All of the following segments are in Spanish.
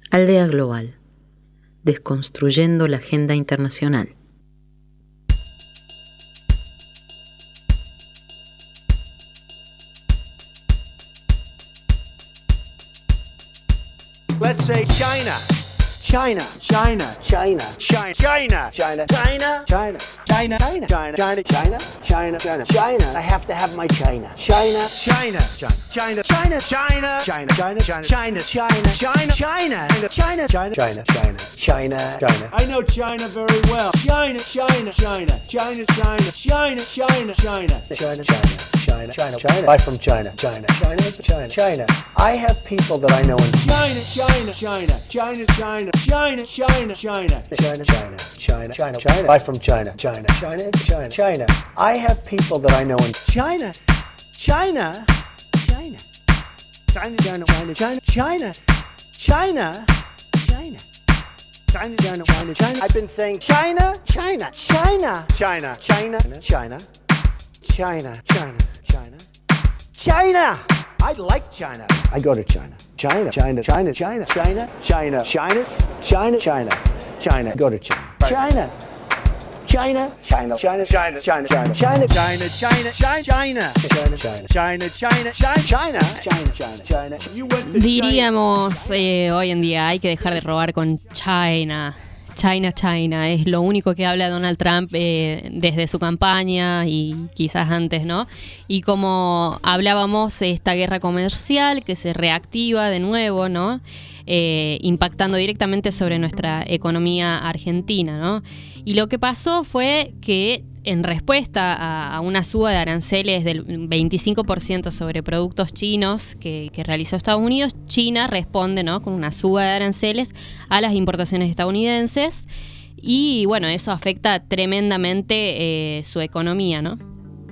Aldea Global, desconstruyendo la agenda internacional. Let's say China. China, China, China, China, China, China, China, China, China, China, China, China, China, China, China. I have to have my China. China, China, China, China, China, China, China, China, China, China, China, China, China, China, China, China, China, China. I know China very well. China, China, China, China, China, China, China, China, China, China, China, China, China. I'm from China, China, China, China, China. I have people that I know in China, China, China, China, China. China, China, China, China, China, China, China, China. I'm from China, China, China, China, China. I have people that I know in China, China, China, China, China, China, China, China, China, China, China, China, China, China. I've been saying China, China, China, China, China, China, China, China, China, China. I like China. I go to China. China, China, China, China, China, China, China, China, China, China. Go to China. China, China, China, China, China, China, China, China, China, China, China, China, China, China, China, China, China, China, China. Diríamos hoy en día hay que dejar de robar con China. China, China, es lo único que habla Donald Trump desde su campaña y quizás antes, ¿no? Y como hablábamos, esta guerra comercial que se reactiva de nuevo, ¿no? Impactando directamente sobre nuestra economía argentina, ¿no? Y lo que pasó fue que en respuesta a una suba de aranceles del 25% sobre productos chinos que realizó Estados Unidos, China responde, ¿no?, con una suba de aranceles a las importaciones estadounidenses y, bueno, eso afecta tremendamente su economía, ¿no?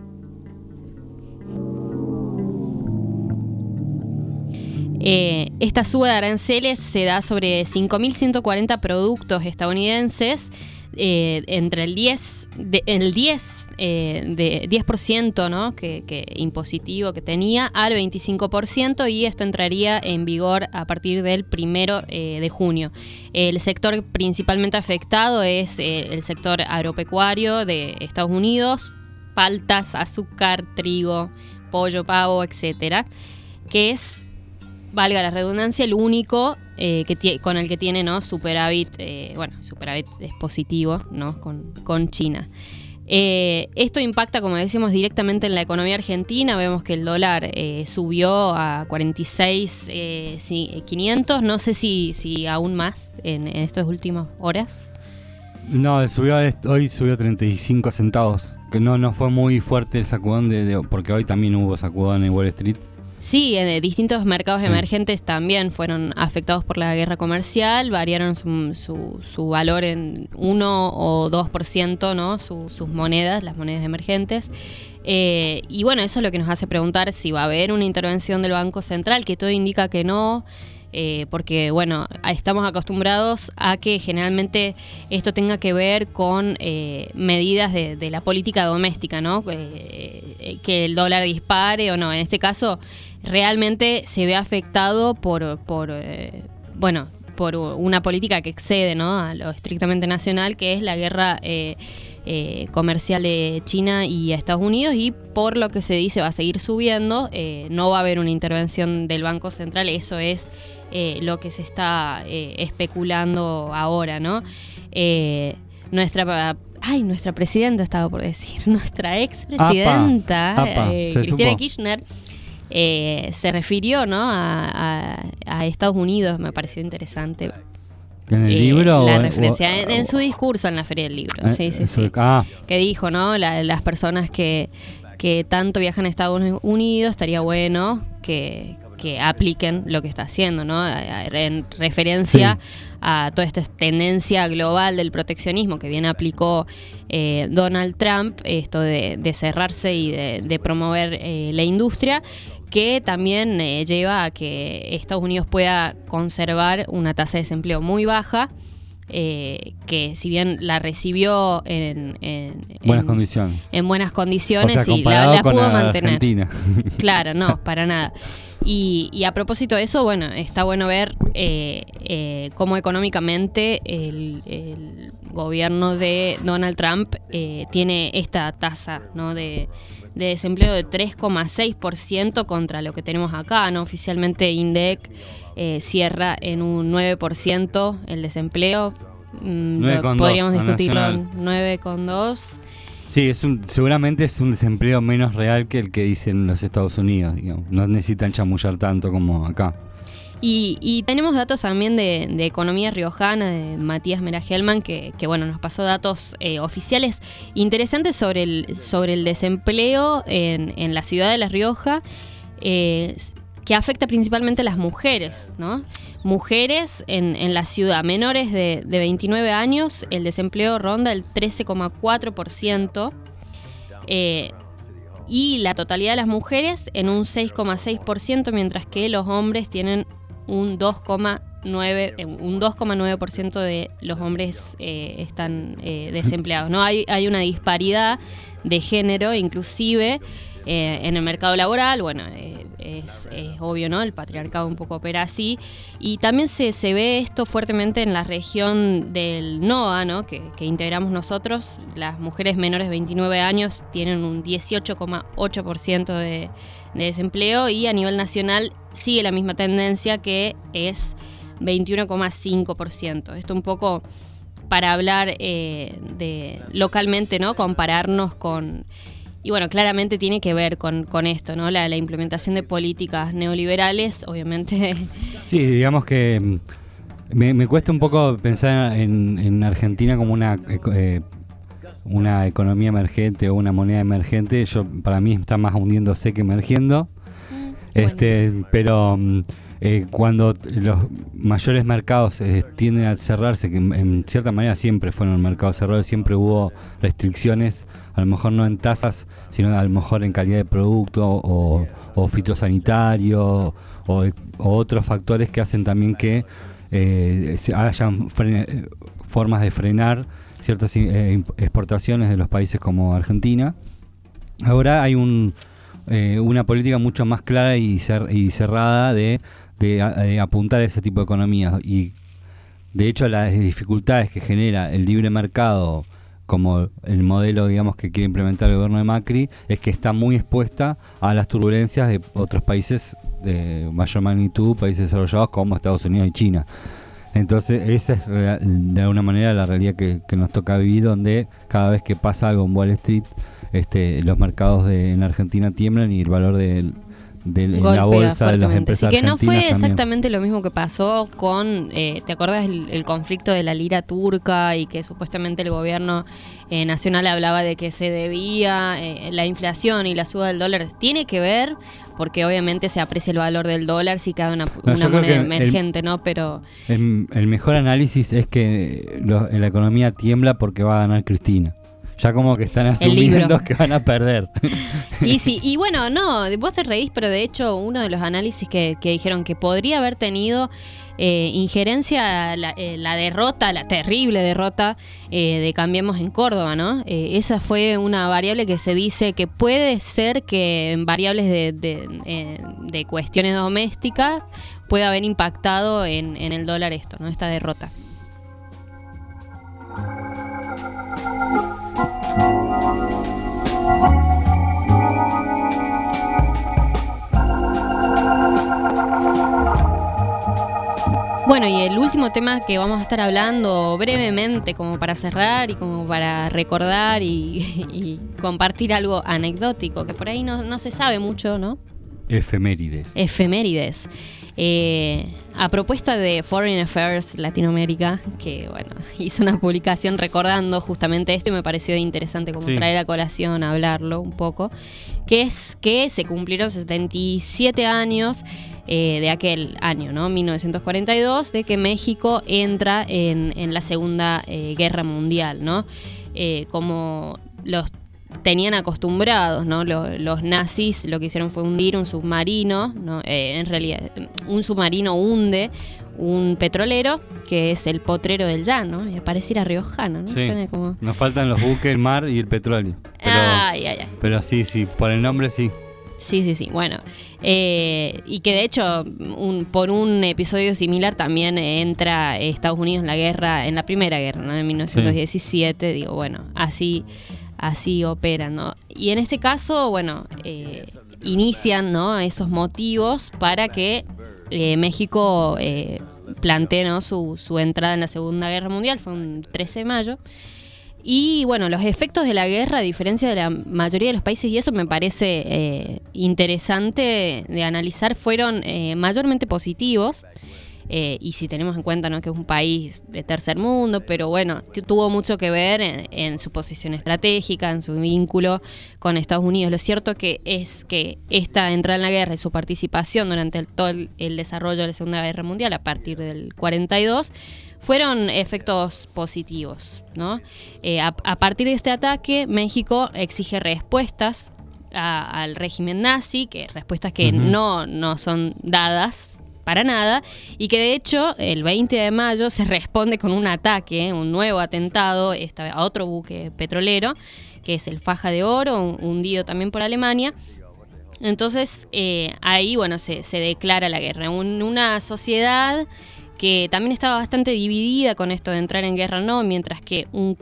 Esta suba de aranceles se da sobre 5.140 productos estadounidenses, entre el 10%, ¿no?, que impositivo que tenía al 25%, y esto entraría en vigor a partir del 1 de junio. El sector principalmente afectado es el sector agropecuario de Estados Unidos, paltas, azúcar, trigo, pollo, pavo, etcétera, que es, valga la redundancia, el único con el que tiene, ¿no?, superávit, superávit es positivo, ¿no?, con China. Esto impacta, como decimos, directamente en la economía argentina. Vemos que el dólar subió a 46.500, no sé si aún más en estas últimas horas. No, hoy subió a 35 centavos, que no fue muy fuerte el sacudón porque hoy también hubo sacudón en Wall Street. Sí, distintos mercados emergentes también fueron afectados por la guerra comercial, variaron su valor en 1 o 2%, ¿no?, sus monedas, las monedas emergentes. Y bueno, eso es lo que nos hace preguntar si va a haber una intervención del Banco Central, que todo indica que no, porque bueno, estamos acostumbrados a que generalmente esto tenga que ver con medidas de la política doméstica, ¿no? Que el dólar dispare o no. En este caso, realmente se ve afectado por una política que excede, ¿no?, a lo estrictamente nacional, que es la guerra comercial de China y Estados Unidos, y por lo que se dice va a seguir subiendo. No va a haber una intervención del Banco Central, eso es lo que se está especulando ahora, ¿no? Nuestra presidenta, estaba por decir, nuestra expresidenta, Cristina Kirchner, se refirió, ¿no, a Estados Unidos. Me pareció interesante. ¿En el libro? La referencia en su discurso en la Feria del Libro. Sí. Que dijo, ¿no? Las personas que tanto viajan a Estados Unidos, estaría bueno que apliquen lo que está haciendo, ¿no? En referencia a toda esta tendencia global del proteccionismo que bien aplicó Donald Trump, esto de cerrarse y de promover la industria, que también lleva a que Estados Unidos pueda conservar una tasa de desempleo muy baja, que si bien la recibió en buenas condiciones. En buenas condiciones, o sea, y la con pudo la mantener. Argentina. Claro, no, para nada. Y a propósito de eso, bueno, está bueno ver cómo económicamente el gobierno de Donald Trump tiene esta tasa, ¿no?, de desempleo de 3,6% contra lo que tenemos acá, ¿no? Oficialmente INDEC cierra en un 9% el desempleo. 9,2 podríamos discutirlo nacional. en 9,2. Sí, seguramente es un desempleo menos real que el que dicen los Estados Unidos, digamos. No necesitan chamullar tanto como acá. Y tenemos datos también de economía riojana, de Matías Mera-Hellman, que bueno, nos pasó datos oficiales interesantes sobre el desempleo en la ciudad de La Rioja, que afecta principalmente a las mujeres, ¿no? Mujeres en la ciudad, menores de 29 años, el desempleo ronda el 13,4%, y la totalidad de las mujeres en un 6,6%, mientras que los hombres tienen un 2,9% de los hombres están desempleados, ¿no? Hay una disparidad de género, inclusive en el mercado laboral. Bueno, es obvio, ¿no? El patriarcado un poco opera así. Y también se ve esto fuertemente en la región del NOA, ¿no?, que integramos nosotros. Las mujeres menores de 29 años tienen un 18,8% de desempleo, y a nivel nacional sigue la misma tendencia, que es 21,5%. Esto un poco para hablar de localmente, ¿no?, compararnos con... Y bueno, claramente tiene que ver con esto, ¿no? La implementación de políticas neoliberales, obviamente. Sí, digamos que me cuesta un poco pensar en Argentina como una economía emergente o una moneda emergente. Para mí está más hundiéndose que emergiendo. Pero cuando los mayores mercados tienden a cerrarse, que en cierta manera siempre fueron mercados cerrados, siempre hubo restricciones, a lo mejor no en tasas, sino a lo mejor en calidad de producto o fitosanitario o otros factores que hacen también que hayan formas de frenar ciertas exportaciones de los países como Argentina. Ahora hay una política mucho más clara y cerrada de apuntar a ese tipo de economías, y de hecho las dificultades que genera el libre mercado como el modelo, digamos, que quiere implementar el gobierno de Macri, es que está muy expuesta a las turbulencias de otros países de mayor magnitud, países desarrollados como Estados Unidos y China. Entonces esa es de alguna manera la realidad que nos toca vivir, donde cada vez que pasa algo en Wall Street, los mercados en Argentina tiemblan, y el valor en la bolsa de las empresas así que no fue argentinas exactamente lo mismo que pasó con, ¿te acuerdas el conflicto de la lira turca, y que supuestamente el gobierno nacional hablaba de que se debía la inflación y la suba del dólar? Tiene que ver, porque obviamente se aprecia el valor del dólar si cada una moneda emergente, ¿no? Pero el mejor análisis es que la economía tiembla porque va a ganar Cristina. Ya como que están asumiendo que van a perder. Y sí, y bueno, no, vos te reís, pero de hecho uno de los análisis que dijeron que podría haber tenido injerencia la derrota, la terrible derrota de Cambiemos en Córdoba, ¿no? Esa fue una variable que se dice que puede ser que en variables de cuestiones domésticas pueda haber impactado en el dólar esto, ¿no? Esta derrota. Bueno, y el último tema que vamos a estar hablando brevemente, como para cerrar y como para recordar y compartir algo anecdótico, que por ahí no se sabe mucho, ¿no? Efemérides. A propuesta de Foreign Affairs Latinoamérica, que bueno, hizo una publicación recordando justamente esto, y me pareció interesante como traer a colación, hablarlo un poco, que es que se cumplieron 77 años de aquel año, ¿no? 1942, de que México entra en la Segunda Guerra Mundial, ¿no? Como tenían acostumbrados, ¿no? Los nazis lo que hicieron fue hundir un submarino, ¿no? En realidad, un submarino hunde un petrolero, que es el Potrero del Llano, y pareciera riojano, ¿no? Sí. Suena como... Nos faltan los buques, el mar y el petróleo. Pero, pero sí, por el nombre sí. Sí, bueno. Y que de hecho, por un episodio similar también entra Estados Unidos en la guerra, en la Primera Guerra, ¿no? En 1917, digo, bueno, así operan, ¿no? Y en este caso, bueno, inician, ¿no? Esos motivos para que México plantee, ¿no? su entrada en la Segunda Guerra Mundial, fue un 13 de mayo. Y bueno, los efectos de la guerra, a diferencia de la mayoría de los países, y eso me parece interesante de analizar, fueron mayormente positivos. Y si tenemos en cuenta, ¿no? que es un país de tercer mundo, pero bueno, tuvo mucho que ver en su posición estratégica, en su vínculo con Estados Unidos. Lo cierto que es que esta entrada en la guerra y su participación durante todo el desarrollo de la Segunda Guerra Mundial a partir del 42 fueron efectos positivos, ¿no? A partir de este ataque, México exige respuestas al régimen nazi, respuestas que no son dadas para nada, y que de hecho el 20 de mayo se responde con un ataque, un nuevo atentado a otro buque petrolero, que es el Faja de Oro, hundido también por Alemania. Entonces ahí bueno se declara la guerra. Una sociedad que también estaba bastante dividida con esto de entrar en guerra, ¿no? Mientras que un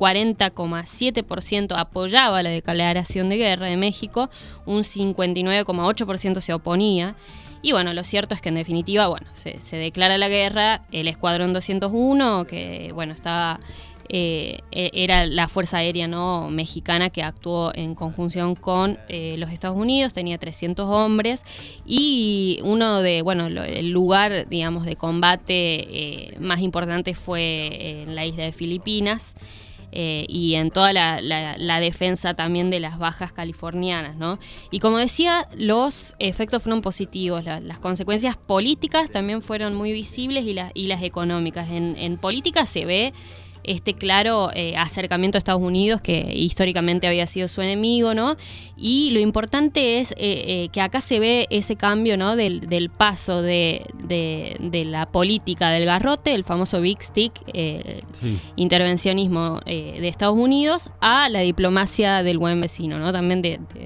40,7% apoyaba la declaración de guerra de México, un 59,8% se oponía. Y bueno, lo cierto es que en definitiva, bueno, se declara la guerra. El Escuadrón 201, que bueno, estaba era la Fuerza Aérea, ¿no? mexicana, que actuó en conjunción con los Estados Unidos, tenía 300 hombres, y el lugar, digamos, de combate más importante fue en la isla de Filipinas. Y en toda la defensa también de las bajas californianas, ¿no? Y como decía, los efectos fueron positivos, las consecuencias políticas también fueron muy visibles y las económicas. En política se ve este claro acercamiento a Estados Unidos, que históricamente había sido su enemigo, ¿no? Y lo importante es que acá se ve ese cambio, ¿no? del paso de la política del garrote, el famoso Big Stick, intervencionismo de Estados Unidos, a la diplomacia del buen vecino, ¿no? También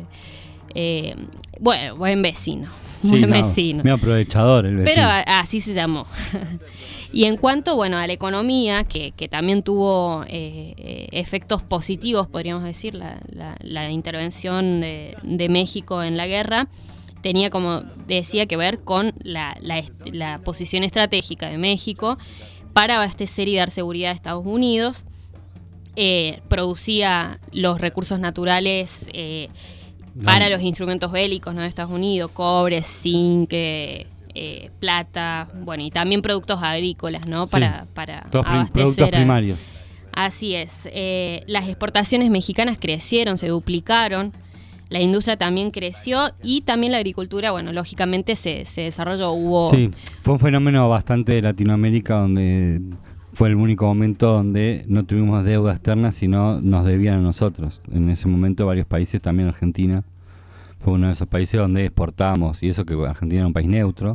buen vecino. Buen vecino. Muy aprovechador el vecino. Pero así se llamó. Y en cuanto, a la economía, que también tuvo efectos positivos, podríamos decir, la intervención de México en la guerra, tenía, como decía, que ver con la posición estratégica de México para abastecer y dar seguridad a Estados Unidos. Producía los recursos naturales para los instrumentos bélicos, ¿no? de Estados Unidos, cobre, zinc, plata, y también productos agrícolas, ¿no? Para abastecer. Productos primarios. Así es. Las exportaciones mexicanas crecieron, se duplicaron. La industria también creció y también la agricultura, lógicamente se desarrolló. Sí, fue un fenómeno bastante de Latinoamérica, donde fue el único momento donde no tuvimos deuda externa, sino nos debían a nosotros. En ese momento varios países, también Argentina, fue uno de esos países donde exportábamos, y eso que Argentina era un país neutro.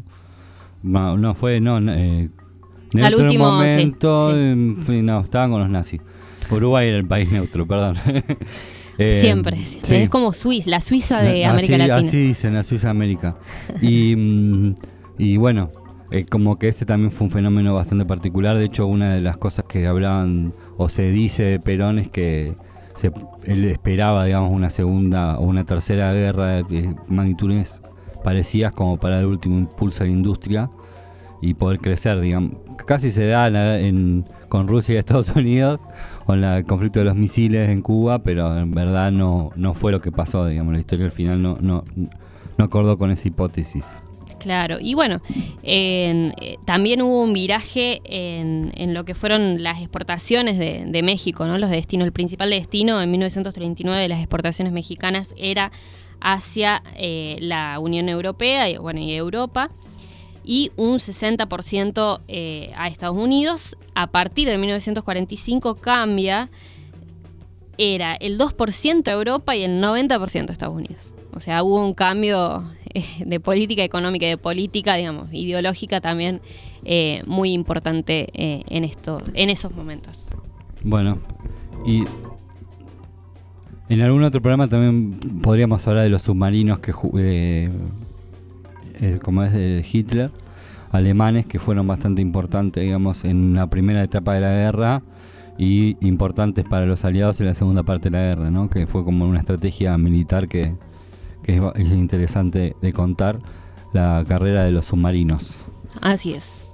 Al último momento, estaban con los nazis. Uruguay era el país neutro, perdón. Siempre. Es como Suiza, la Suiza de América Latina. Así dicen, la Suiza de América. Y bueno, como que ese también fue un fenómeno bastante particular. De hecho, una de las cosas que hablaban o se dice de Perón es que él esperaba, digamos, una segunda o una tercera guerra de magnitudes parecidas, como para dar el último impulso a la industria y poder crecer, digamos. Casi se da con Rusia y Estados Unidos, con el conflicto de los misiles en Cuba, pero en verdad no fue lo que pasó, digamos. La historia al final no acordó con esa hipótesis. Claro, y también hubo un viraje en lo que fueron las exportaciones de México, ¿no? Los destinos. El principal destino en 1939 de las exportaciones mexicanas era hacia la Unión Europea y Europa, y un 60% a Estados Unidos. A partir de 1945 cambia era el 2% Europa y el 90% Estados Unidos. O sea, hubo un cambio de política económica y de política, digamos, ideológica también muy importante en esos momentos. Bueno, y en algún otro programa también podríamos hablar de los submarinos como es de Hitler, alemanes, que fueron bastante importantes, digamos, en la primera etapa de la guerra y importantes para los aliados en la segunda parte de la guerra, ¿no? Que fue como una estrategia militar que es interesante de contar, la carrera de los submarinos. Así es.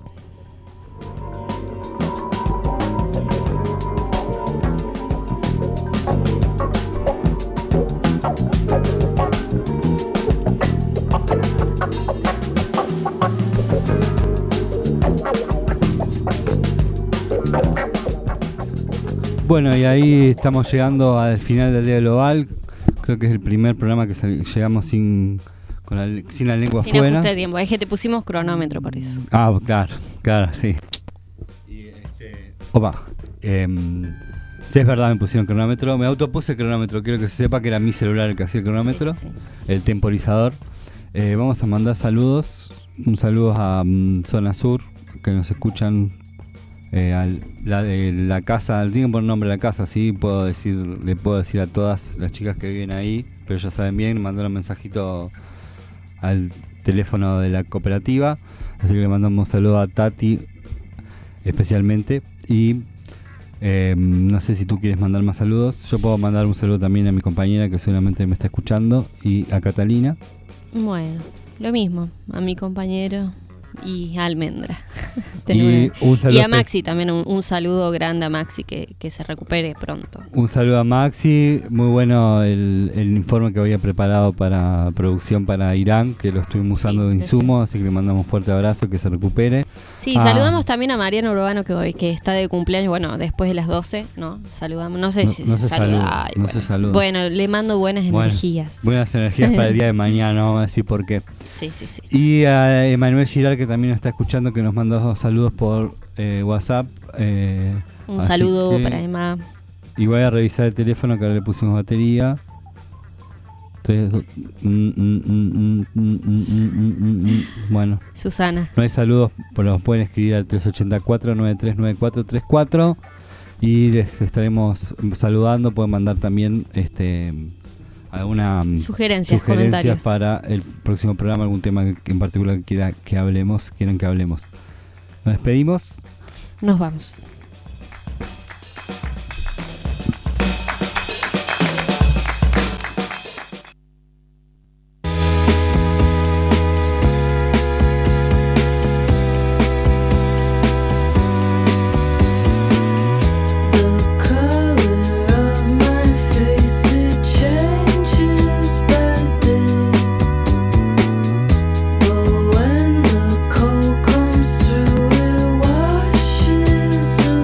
Bueno, y ahí estamos llegando al final del Día Global. Creo que es el primer programa que llegamos sin la lengua sin fuera. Sin ajuste de tiempo, es que te pusimos cronómetro por eso. Ah, claro, sí. Y opa, sí, es verdad, me pusieron cronómetro. Me autopuse cronómetro, quiero que se sepa que era mi celular el que hacía el cronómetro, sí. El temporizador. Vamos a mandar saludos. Un saludo a Zona Sur, que nos escuchan. La casa, tienen que poner nombre a la casa, sí, le puedo decir a todas las chicas que viven ahí, pero ya saben bien, mandaron un mensajito al teléfono de la cooperativa, así que le mandamos un saludo a Tati especialmente. Y no sé si tú quieres mandar más saludos. Yo puedo mandar un saludo también a mi compañera que seguramente me está escuchando, y a Catalina. Bueno, lo mismo, a mi compañero y a Almendra. Y a Maxi también, un saludo grande a Maxi, que se recupere pronto. Un saludo a Maxi, muy bueno el informe que había preparado para producción para Irán, que lo estuvimos usando de insumo, así que le mandamos un fuerte abrazo, que se recupere. Sí, saludamos también a Mariano Urbano, que está de cumpleaños, bueno, después de las 12, ¿no? Saludamos, no sé si se saluda. Se saluda. Bueno, le mando buenas energías. Buenas energías para el día de mañana, vamos a decir por qué. Sí. Y a Emanuel Giral, que también nos está escuchando, que nos mandó saludos por WhatsApp. Un saludo para Emma. Y voy a revisar el teléfono, que ahora le pusimos batería. Bueno, Susana. No hay saludos, pero los pueden escribir al 384-939434 y les estaremos saludando. Pueden mandar también alguna sugerencias, comentarios para el próximo programa, algún tema que en particular quieran que hablemos. Nos despedimos. Nos vamos. When the cold comes through, it washes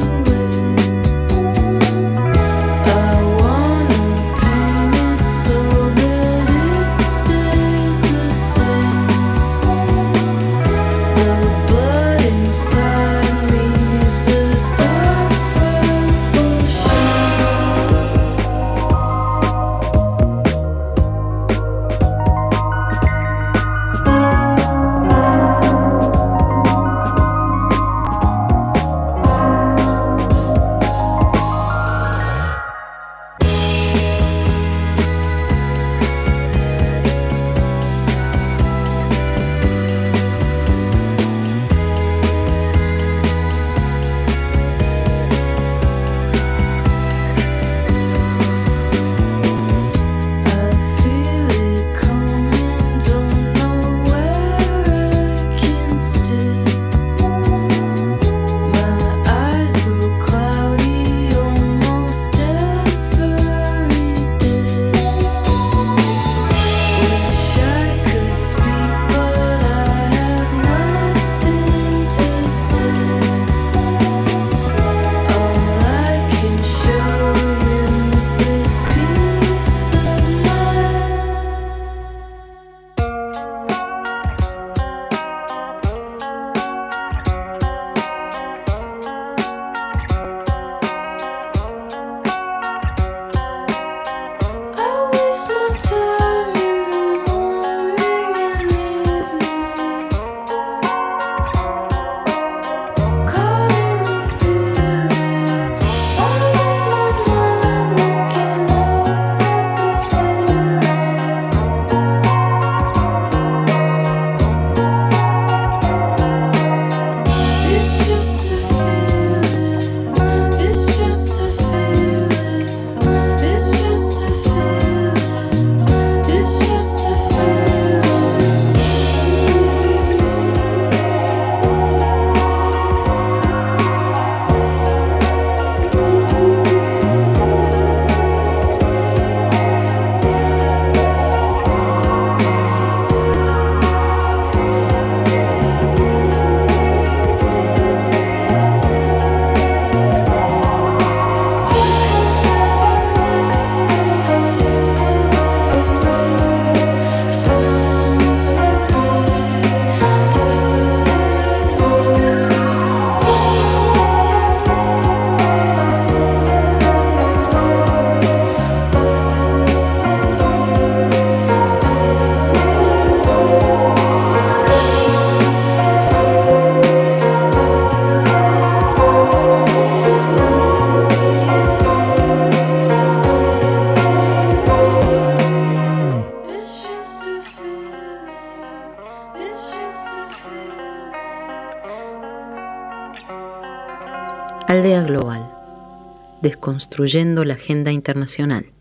Aldea Global, desconstruyendo la agenda internacional.